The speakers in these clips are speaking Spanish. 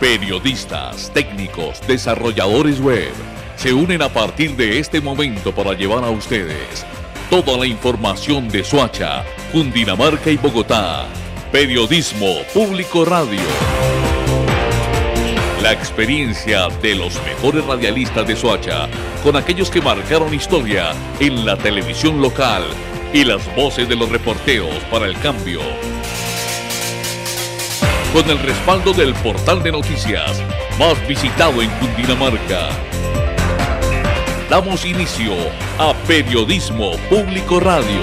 Periodistas, técnicos, desarrolladores web se unen a partir de este momento para llevar a ustedes toda la información de Soacha, Cundinamarca y Bogotá. Periodismo Público Radio. La experiencia de los mejores radialistas de Soacha, con aquellos que marcaron historia en la televisión local y las voces de los reporteros para el cambio. Con el respaldo del portal de noticias más visitado en Cundinamarca. Damos inicio a Periodismo Público Radio.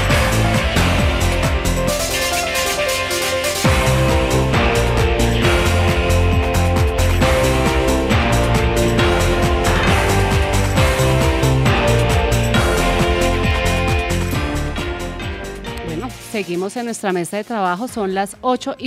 Seguimos en nuestra mesa de trabajo, son las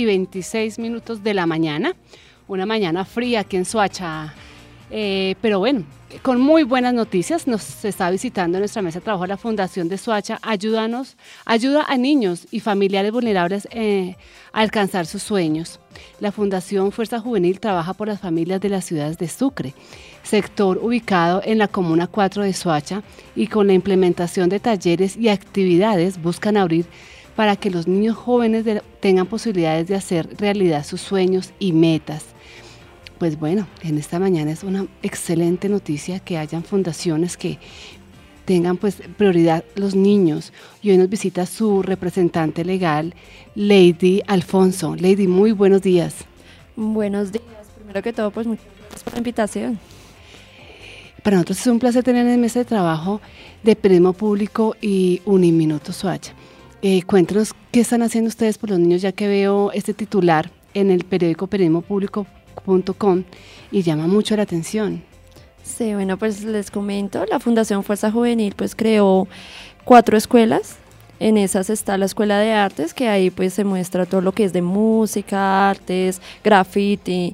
8:26 de la mañana, una mañana fría aquí en Soacha, pero bueno, con muy buenas noticias. Nos está visitando en nuestra mesa de trabajo la Fundación de Soacha, ayuda a niños y familiares vulnerables a alcanzar sus sueños. La Fundación Fuerza Juvenil trabaja por las familias de las ciudades de Sucre, sector ubicado en la Comuna 4 de Soacha, y con la implementación de talleres y actividades buscan abrir para que los niños jóvenes tengan posibilidades de hacer realidad sus sueños y metas. Pues bueno, en esta mañana es una excelente noticia que hayan fundaciones que tengan pues prioridad los niños. Y hoy nos visita su representante legal, Lady Alfonso. Lady, muy buenos días. Buenos días. Primero que todo, pues muchas gracias por la invitación. Para nosotros es un placer tener en el mesa de trabajo de Periodismo Público y Uniminuto Soacha. Cuéntanos qué están haciendo ustedes por los niños, ya que veo este titular en el periódico periodismopublico.com y llama mucho la atención. Sí, bueno, pues les comento, la Fundación Fuerza Juvenil pues creó 4 escuelas. En esas está la Escuela de Artes, que ahí pues se muestra todo lo que es de música, artes, graffiti,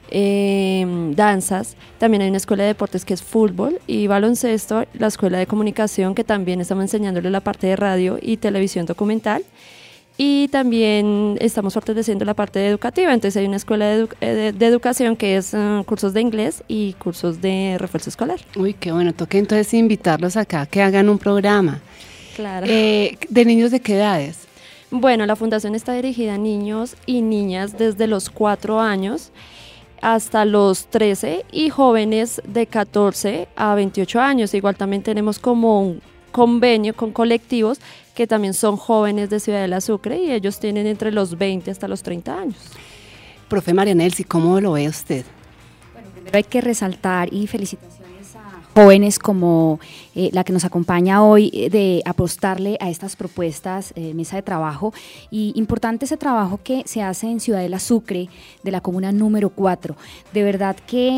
danzas. También hay una escuela de deportes que es fútbol y baloncesto, la escuela de comunicación, que también estamos enseñándole la parte de radio y televisión documental, y también estamos fortaleciendo la parte educativa. Entonces hay una escuela de educación que es cursos de inglés y cursos de refuerzo escolar. Uy, qué bueno, toca entonces invitarlos acá, que hagan un programa. Claro. ¿De niños de qué edades? Bueno, la fundación está dirigida a niños y niñas desde los 4 años hasta los 13 y jóvenes de 14 a 28 años. Igual también tenemos como un convenio con colectivos que también son jóvenes de Ciudadela Sucre y ellos tienen entre los 20 hasta los 30 años. Profe María Nelsi, ¿cómo lo ve usted? Bueno, primero hay que resaltar y felicitaciones a jóvenes como la que nos acompaña hoy, de apostarle a estas propuestas, mesa de trabajo, y importante ese trabajo que se hace en Ciudadela Sucre, de la comuna número 4. De verdad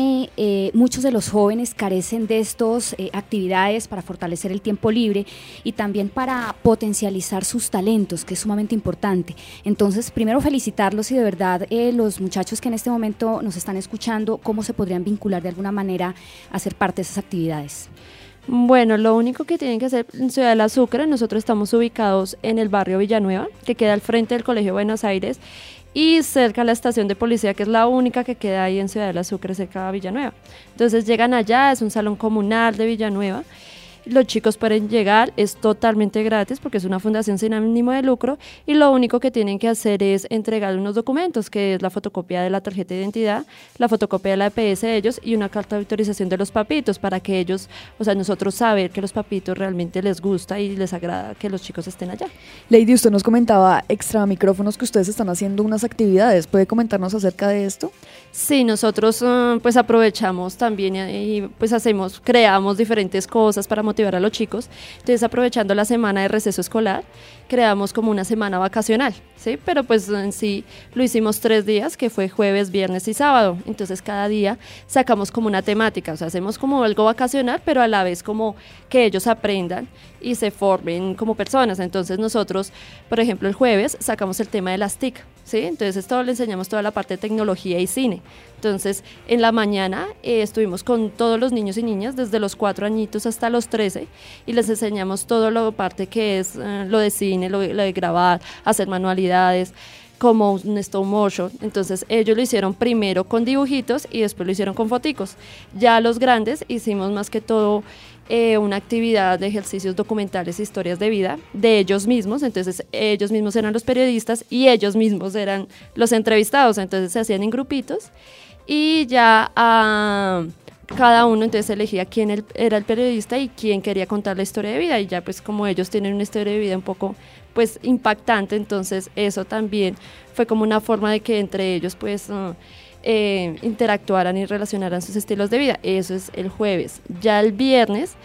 que muchos de los jóvenes carecen de estas actividades para fortalecer el tiempo libre y también para potencializar sus talentos, que es sumamente importante. Entonces, primero felicitarlos y de verdad los muchachos que en este momento nos están escuchando, ¿cómo se podrían vincular de alguna manera a ser parte de esas actividades? Bueno, lo único que tienen que hacer en Ciudadela Sucre, nosotros estamos ubicados en el barrio Villanueva, que queda al frente del Colegio Buenos Aires y cerca a la estación de policía, que es la única que queda ahí en Ciudadela Sucre, cerca de Villanueva. Entonces llegan allá, es un salón comunal de Villanueva. Los chicos pueden llegar, es totalmente gratis porque es una fundación sin ánimo de lucro, y lo único que tienen que hacer es entregar unos documentos, que es la fotocopia de la tarjeta de identidad, la fotocopia de la EPS de ellos y una carta de autorización de los papitos, para que ellos, o sea, nosotros saber que los papitos realmente les gusta y les agrada que los chicos estén allá. Lady, usted nos comentaba extra micrófonos que ustedes están haciendo unas actividades. ¿Puede comentarnos acerca de esto? Sí, nosotros pues aprovechamos también y pues creamos diferentes cosas para motivar a los chicos. Entonces, aprovechando la semana de receso escolar, creamos como una semana vacacional, ¿sí? Pero pues en sí lo hicimos 3 días, que fue jueves, viernes y sábado. Entonces cada día sacamos como una temática, o sea, hacemos como algo vacacional, pero a la vez como que ellos aprendan y se formen como personas. Entonces nosotros, por ejemplo, el jueves sacamos el tema de las TIC, ¿sí? Entonces le enseñamos toda la parte de tecnología y cine. Entonces en la mañana estuvimos con todos los niños y niñas desde los 4 añitos hasta los 13 y les enseñamos todo lo parte que es lo de cine, lo de grabar, hacer manualidades. como un stop motion. Entonces ellos lo hicieron primero con dibujitos y después lo hicieron con foticos. Ya los grandes hicimos más que todo una actividad de ejercicios documentales, historias de vida de ellos mismos. Entonces ellos mismos eran los periodistas y ellos mismos eran los entrevistados. Entonces se hacían en grupitos y ya cada uno entonces elegía quién era el periodista y quién quería contar la historia de vida, y ya pues como ellos tienen una historia de vida un poco pues impactante, entonces eso también fue como una forma de que entre ellos pues interactuaran y relacionaran sus estilos de vida. Eso es el jueves. Ya el viernes,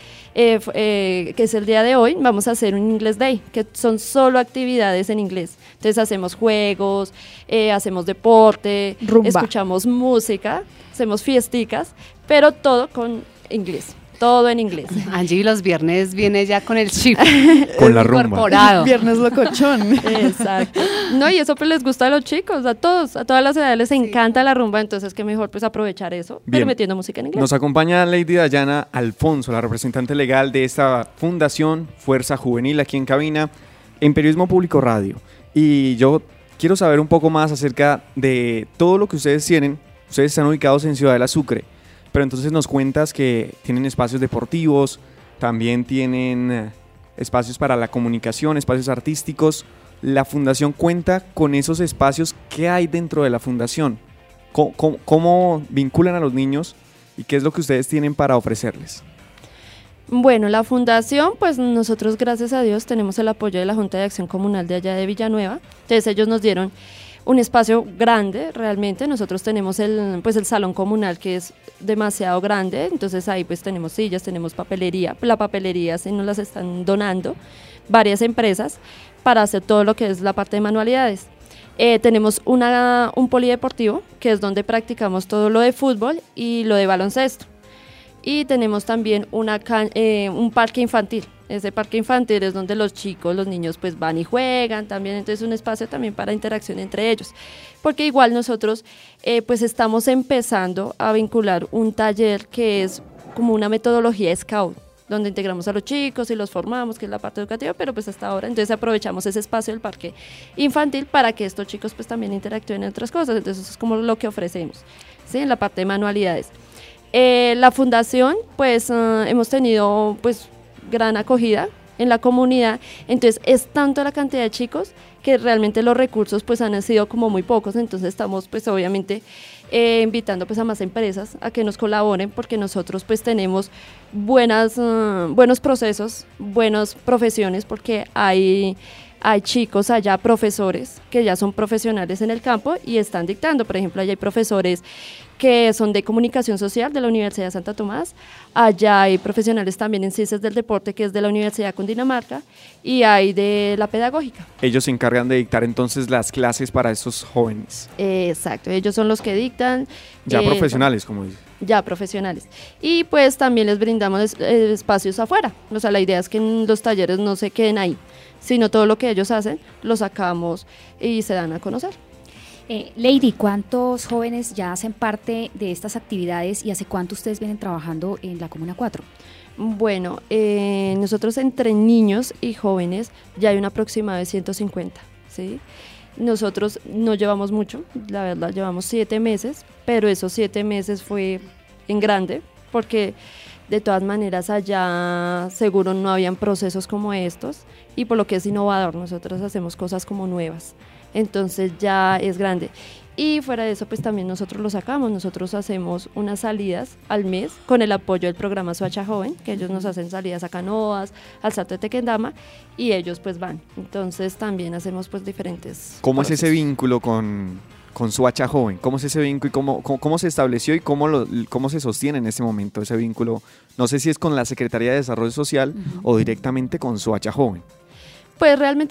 que es el día de hoy, vamos a hacer un English Day, que son solo actividades en inglés. Entonces hacemos juegos, hacemos deporte, Rumba. escuchamos música, hacemos fiesticas, pero todo con inglés. Todo en inglés. Angie los viernes viene ya con el chip Con la rumba. incorporado. Viernes locochón. Exacto. No, y eso pues les gusta a los chicos, a todos, a todas las edades les encanta la rumba, entonces qué mejor pues aprovechar eso, Bien. pero metiendo música en inglés. Nos acompaña Lady Dayana Alfonso, la representante legal de esta fundación Fuerza Juvenil aquí en cabina en Periodismo Público Radio. Y yo quiero saber un poco más acerca de todo lo que ustedes tienen. Ustedes están ubicados en Ciudad de la Sucre, pero entonces nos cuentas que tienen espacios deportivos, también tienen espacios para la comunicación, espacios artísticos. ¿La fundación cuenta con esos espacios? ¿Qué hay dentro de la fundación? ¿Cómo vinculan a los niños y qué es lo que ustedes tienen para ofrecerles? Bueno, la fundación, pues nosotros gracias a Dios tenemos el apoyo de la Junta de Acción Comunal de allá de Villanueva, entonces ellos nos dieron un espacio grande realmente. Nosotros tenemos el salón comunal que es demasiado grande, entonces ahí pues tenemos sillas, tenemos papelería, la papelería sí nos las están donando varias empresas para hacer todo lo que es la parte de manualidades. Tenemos un polideportivo que es donde practicamos todo lo de fútbol y lo de baloncesto, y tenemos también un parque infantil. Ese parque infantil es donde los chicos, los niños pues van y juegan también, entonces un espacio también para interacción entre ellos, porque igual nosotros pues estamos empezando a vincular un taller que es como una metodología Scout, donde integramos a los chicos y los formamos, que es la parte educativa, pero pues hasta ahora, entonces aprovechamos ese espacio del parque infantil para que estos chicos pues también interactúen en otras cosas, entonces eso es como lo que ofrecemos, ¿sí? En la parte de manualidades. La fundación pues hemos tenido pues gran acogida en la comunidad, entonces es tanto la cantidad de chicos que realmente los recursos pues han sido como muy pocos, entonces estamos pues obviamente invitando pues a más empresas a que nos colaboren, porque nosotros pues tenemos buenos procesos, buenas profesiones, porque hay chicos allá, profesores que ya son profesionales en el campo y están dictando. Por ejemplo, allá hay profesores que son de comunicación social de la Universidad de Santo Tomás, allá hay profesionales también en ciencias del deporte que es de la Universidad de Cundinamarca, y hay de la pedagógica. Ellos se encargan de dictar entonces las clases para estos jóvenes. Exacto, ellos son los que dictan. Ya profesionales, como dice. Ya profesionales. Y pues también les brindamos espacios afuera, o sea, la idea es que en los talleres no se queden ahí, sino todo lo que ellos hacen lo sacamos y se dan a conocer. Lady, ¿cuántos jóvenes ya hacen parte de estas actividades y hace cuánto ustedes vienen trabajando en la Comuna 4? Bueno, nosotros entre niños y jóvenes ya hay un aproximado de 150, ¿sí? Nosotros no llevamos mucho, la verdad, llevamos 7 meses, pero esos 7 meses fue en grande, porque de todas maneras allá seguro no habían procesos como estos, y por lo que es innovador, nosotros hacemos cosas como nuevas, entonces ya es grande. Y fuera de eso, pues también nosotros lo sacamos, nosotros hacemos unas salidas al mes con el apoyo del programa Soacha Joven, que ellos nos hacen salidas a canoas, al salto de Tequendama, y ellos pues van. Entonces también hacemos pues diferentes ¿Cómo procesos. es ese vínculo con Soacha Joven? ¿Cómo es ese vínculo y cómo se estableció y cómo se sostiene en este momento ese vínculo? No sé si es con la Secretaría de Desarrollo Social o directamente con Soacha Joven. Pues realmente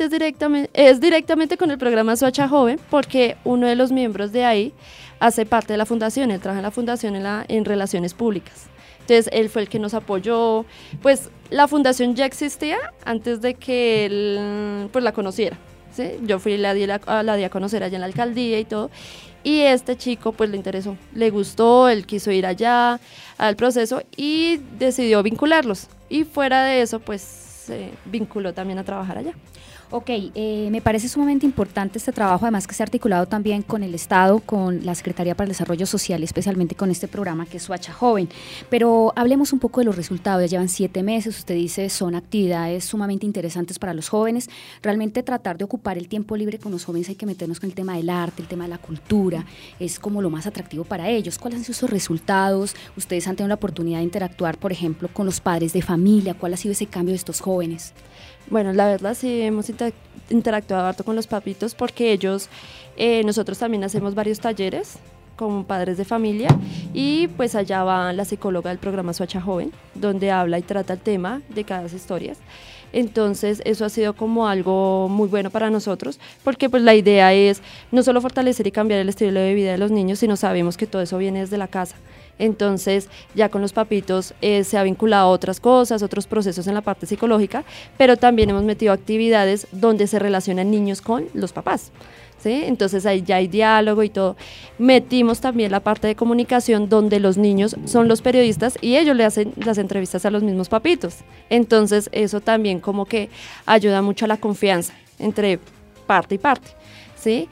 es directamente con el programa Soacha Joven, porque uno de los miembros de ahí hace parte de la fundación, él trabaja en la fundación en relaciones públicas. Entonces él fue el que nos apoyó, pues la fundación ya existía antes de que él pues la conociera, ¿sí? Yo fui la di a conocer allá en la alcaldía y todo, y este chico pues le interesó, le gustó, él quiso ir allá al proceso y decidió vincularlos, y fuera de eso pues se vinculó también a trabajar allá. Ok, me parece sumamente importante este trabajo, además que se ha articulado también con el Estado, con la Secretaría para el Desarrollo Social, especialmente con este programa que es Soacha Joven. Pero hablemos un poco de los resultados. Ya llevan 7 meses, usted dice, son actividades sumamente interesantes para los jóvenes. Realmente tratar de ocupar el tiempo libre con los jóvenes, hay que meternos con el tema del arte, el tema de la cultura, es como lo más atractivo para ellos. ¿Cuáles han sido sus resultados? Ustedes han tenido la oportunidad de interactuar, por ejemplo, con los padres de familia. ¿Cuál ha sido ese cambio de estos jóvenes? Bueno, la verdad sí hemos interactuado harto con los papitos porque ellos, nosotros también hacemos varios talleres con padres de familia y pues allá va la psicóloga del programa Soacha Joven, donde habla y trata el tema de cada historias. Entonces eso ha sido como algo muy bueno para nosotros porque pues la idea es no solo fortalecer y cambiar el estilo de vida de los niños, sino sabemos que todo eso viene desde la casa. Entonces ya con los papitos se ha vinculado a otras cosas, otros procesos en la parte psicológica, pero también hemos metido actividades donde se relacionan niños con los papás, ¿sí? Entonces ahí ya hay diálogo y todo. Metimos también la parte de comunicación donde los niños son los periodistas y ellos le hacen las entrevistas a los mismos papitos. Entonces eso también como que ayuda mucho a la confianza entre parte y parte, ¿sí?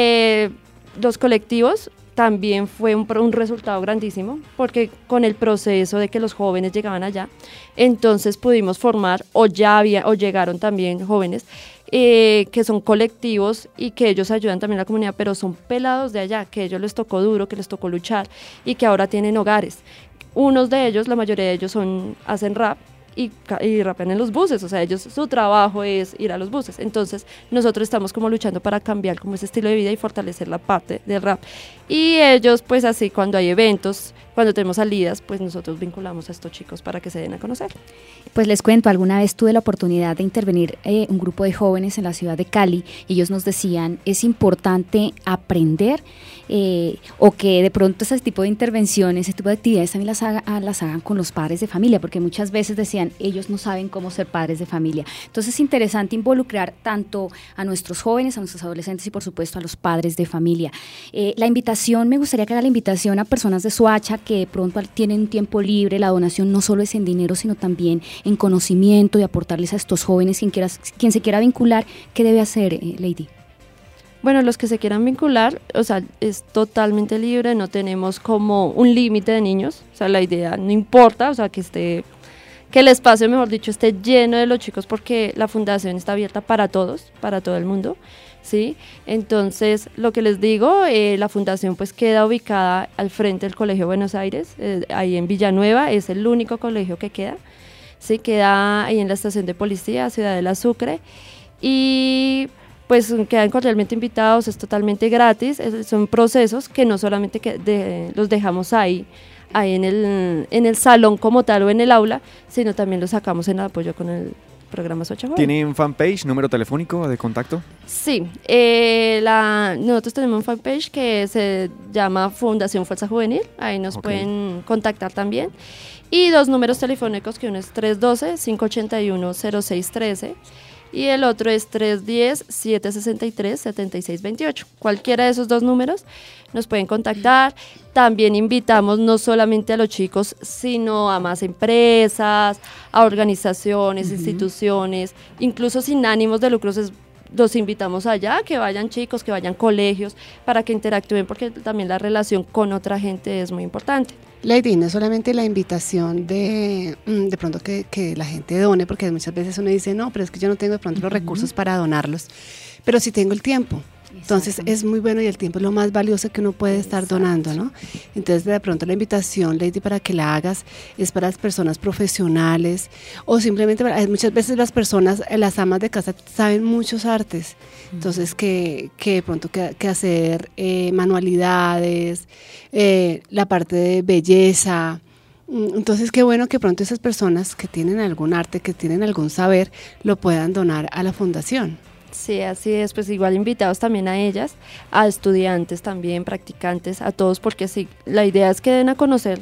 Los colectivos también fue un resultado grandísimo porque con el proceso de que los jóvenes llegaban allá, entonces pudimos formar o llegaron también jóvenes que son colectivos y que ellos ayudan también a la comunidad, pero son pelados de allá, que a ellos les tocó duro, que les tocó luchar y que ahora tienen hogares. Unos de ellos, la mayoría de ellos hacen rap y rapean en los buses, o sea, su trabajo es ir a los buses. Entonces nosotros estamos como luchando para cambiar como ese estilo de vida y fortalecer la parte del rap. Y ellos pues así cuando hay eventos, cuando tenemos salidas, pues nosotros vinculamos a estos chicos para que se den a conocer. Pues les cuento, alguna vez tuve la oportunidad de intervenir un grupo de jóvenes en la ciudad de Cali y ellos nos decían, es importante aprender o que de pronto ese tipo de intervenciones, ese tipo de actividades también las hagan con los padres de familia, porque muchas veces decían, ellos no saben cómo ser padres de familia. Entonces es interesante involucrar tanto a nuestros jóvenes, a nuestros adolescentes y por supuesto a los padres de familia. La invitación, me gustaría que era la invitación a personas de Soacha que de pronto tienen tiempo libre, la donación no solo es en dinero, sino también en conocimiento y aportarles a estos jóvenes, quien se quiera vincular, ¿qué debe hacer, Lady? Bueno, los que se quieran vincular, o sea, es totalmente libre, no tenemos como un límite de niños, o sea, la idea no importa, o sea, que el espacio, mejor dicho, esté lleno de los chicos porque la fundación está abierta para todos, para todo el mundo, ¿sí? Entonces, lo que les digo, la fundación pues queda ubicada al frente del Colegio Buenos Aires, ahí en Villanueva, es el único colegio que queda, ¿sí? Queda ahí en la estación de policía, Ciudad de la Sucre, y pues quedan cordialmente invitados, es totalmente gratis, son procesos que no solamente los dejamos ahí en el salón como tal o en el aula, sino también los sacamos en apoyo con el programa Soacha Joven. ¿Tienen fanpage, número telefónico de contacto? Sí, nosotros tenemos un fanpage que se llama Fundación Fuerza Juvenil, ahí nos pueden contactar también, y 2 números telefónicos, que uno es 312-581-0613 y el otro es 310-763-7628. Cualquiera de esos 2 números nos pueden contactar. También invitamos no solamente a los chicos, sino a más empresas, a organizaciones, instituciones, incluso sin ánimos de lucro. Los invitamos allá, que vayan chicos, que vayan colegios, para que interactúen, porque también la relación con otra gente es muy importante. Lady, no solamente la invitación de pronto que la gente done, porque muchas veces uno dice, no, pero es que yo no tengo de pronto los recursos para donarlos, pero sí tengo el tiempo. Entonces es muy bueno y el tiempo es lo más valioso que uno puede estar donando, ¿no? Entonces de pronto la invitación, Lady, para que la hagas es para las personas profesionales o simplemente muchas veces las personas, las amas de casa saben muchos artes, entonces que de pronto que hacer manualidades, la parte de belleza. Entonces qué bueno que pronto esas personas que tienen algún arte, que tienen algún saber, lo puedan donar a la fundación. Sí, así es, pues igual invitados también a ellas, a estudiantes también, practicantes, a todos, porque sí, la idea es que den a conocer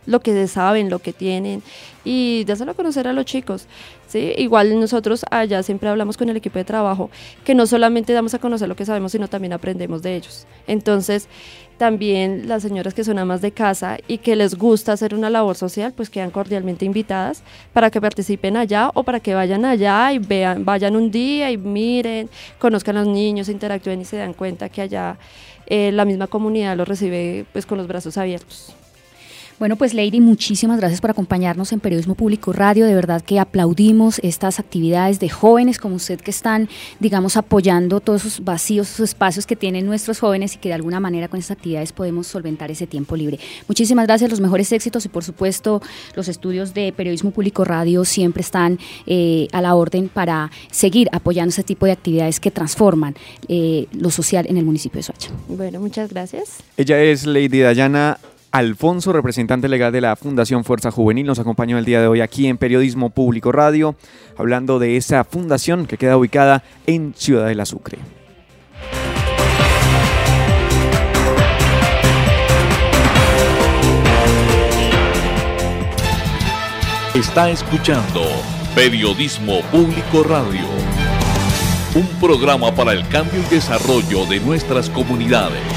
lo que saben, lo que tienen y dáselo a conocer a los chicos, ¿sí? Igual nosotros allá siempre hablamos con el equipo de trabajo que no solamente damos a conocer lo que sabemos, sino también aprendemos de ellos. Entonces, también las señoras que son amas de casa y que les gusta hacer una labor social, pues quedan cordialmente invitadas para que participen allá o para que vayan allá y vean, vayan un día y miren, conozcan a los niños, interactúen y se dan cuenta que allá la misma comunidad los recibe pues con los brazos abiertos. Bueno, pues Lady, muchísimas gracias por acompañarnos en Periodismo Público Radio. De verdad que aplaudimos estas actividades de jóvenes como usted que están, digamos, apoyando todos esos vacíos, esos espacios que tienen nuestros jóvenes y que de alguna manera con esas actividades podemos solventar ese tiempo libre. Muchísimas gracias, los mejores éxitos y por supuesto los estudios de Periodismo Público Radio siempre están a la orden para seguir apoyando ese tipo de actividades que transforman lo social en el municipio de Soacha. Bueno, muchas gracias. Ella es Lady Dayana Alfonso, representante legal de la Fundación Fuerza Juvenil, nos acompañó el día de hoy aquí en Periodismo Público Radio, hablando de esa fundación que queda ubicada en Ciudad de la Sucre. Está escuchando Periodismo Público Radio, un programa para el cambio y desarrollo de nuestras comunidades.